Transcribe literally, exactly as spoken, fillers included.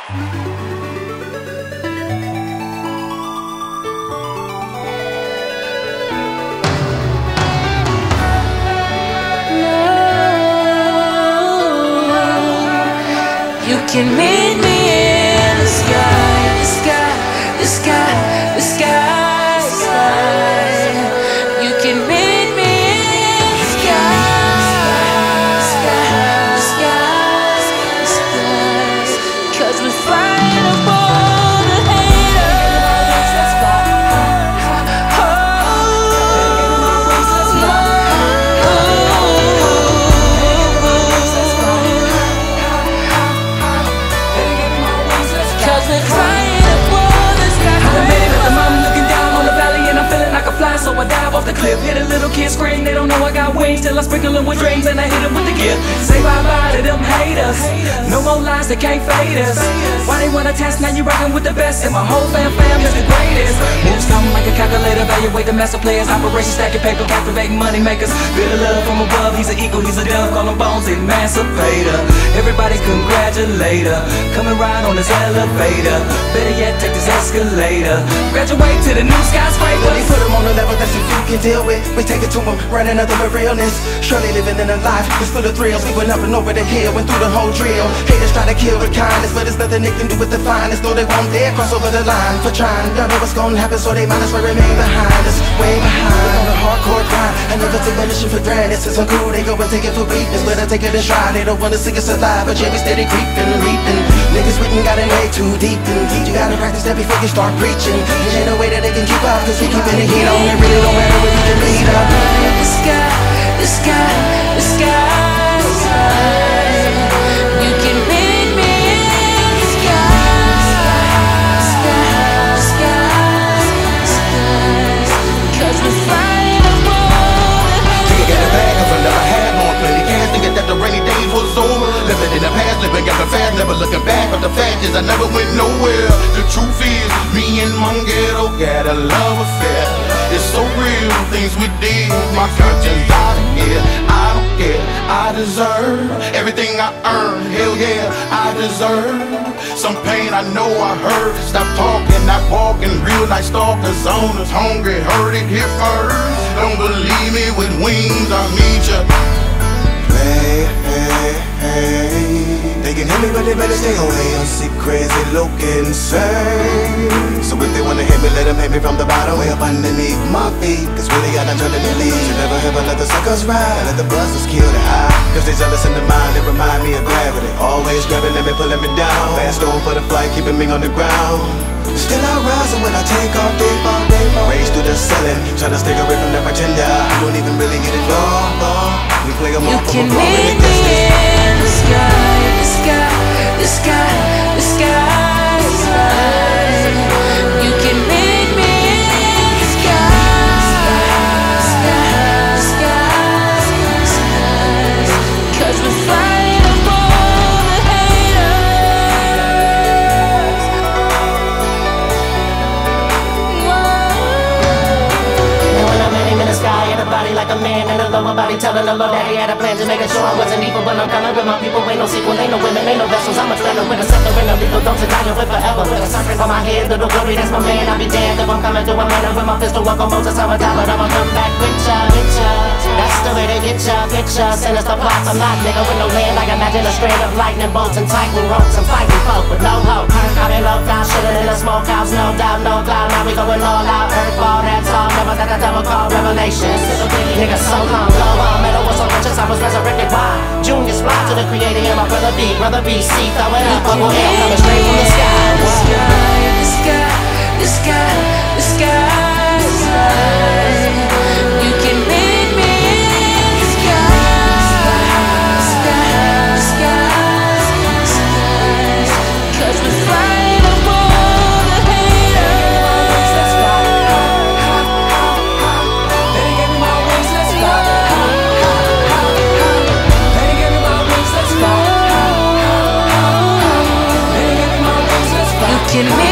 You can meet me in the sky, the sky, the sky, the sky, sky. You can meet me in the sky, the sky, the sky, the sky. 'Cause we're flying above the haters. So I dive off the cliff, hit a little kid scream. They don't know I got wings till I sprinkle them with dreams and I hit them with the gift. Say bye bye to them haters. No more lies that can't fade us. Why they wanna test? Now you rockin' with the best, and my whole fam fam is the greatest. Move something like a calculator, evaluate the master players. Operation stacking paper, captivating money makers. Feel the love from above. He's an eagle, he's a dove. Call him Bones, emancipator. Everybody congratulate her. Come and ride on this elevator. Better yet, take this escalator. Graduate to the new skyscraper. They put him on the level that's a few can deal with. We take it to him, running nothing but realness. Surely living in a life that's full of thrills. We went up and over the hill, went through the whole drill. Haters try to kill with kindness, but there's nothing they can do with the finest. Though they won't dare cross over the line for trying. Y'all know what's gonna happen, so they might as well remain behind us, way behind. We're on a hardcore grind, I never take mission for granted. Since I'm cool, they go and take it for weakness, but I take it in stride. They don't wanna see us alive, but yeah, we steady creeping, reaping. Niggas written got it way too deep, and you gotta practice that before you start preaching. There ain't no way that they can keep up, 'cause we keeping the heat on. It really don't matter what you can lead up. The sky, the sky, the sky, the sky. You can meet me in the sky, sky, sky, sky. 'Cause we're flying above the haters. Think I got a bag, 'cause I never had more. Plenty cash, thinking that the rainy days was over. Living in the past, living got the fast, never looking back. But the fact is I never went nowhere. The truth is, me and Monghetto got a love affair. It's so real, things we did. My conscience out of here. I don't care, I deserve everything I earn. Hell yeah, I deserve some pain. I know I heard. Stop talking, not walking. Real nice stalkers on us, hungry. Heard it here first. Don't believe me with wings, I'll meet ya. Hey, hey, hey. They can hear me, but they better stay away. I'm sick, crazy, looking insane. So if they wanna hit me, let them hit me from the bottom, way up underneath my feet. 'Cause really I done turned in the lead. You never ever let the suckers ride. Let the buzzers kill the high. 'Cause they jealous in the mind, they remind me of gravity. Always grabbing me, pulling me down. Fast on for the flight, keeping me on the ground. Still I rise, and when I take off, they fall, they fall. Raise through the ceiling, try to stay away from the pretender. I don't even really get it long, long. We play them You off can from a meet me in the sky, the sky, the sky, the sky, sky. You can meet me in the sky, sky, sky, sky. 'Cause we're flying above the haters. And when I met him in the sky, had a body like a man and a lower body, telling the Lord that he had a plan to make sure I wasn't evil. When I'm coming with my people, ain't no sequel, ain't no women, ain't no vessels. I'm a threat with a scepter and a lethal dose and dying with forever. With a serpent on my head, little glory, that's my man. I'll be damned if I'm coming through a murder with my pistol. Walk on Moses, I'm a die, but I'ma come back with ya, with ya. That's the way they get ya, picture. Sinister plots, I'm not nigga with no land. Like imagine a strand of lightning bolts and tighten ropes and fighting folk with no hope. I've been low down, shitting in the smoke house, no doubt, no cloud. Now we going all out, earth ball, that's all. Never that the devil called revelations. Nigga so long, low on metal was so righteous, I was resurrected. Why? Junior's fly to the creator and my brother B, brother B C, throw it up, Uncle L coming straight from the sky. The sky, the sky, the sky, the sky, sky. You can meet me in the sky, sky, sky, sky. 'Cause we're flying above the haters. Let's fly. They gave me my wings, let's fly. They gave me my wings, let's fly. They gave me my wings, let's fly. You can meet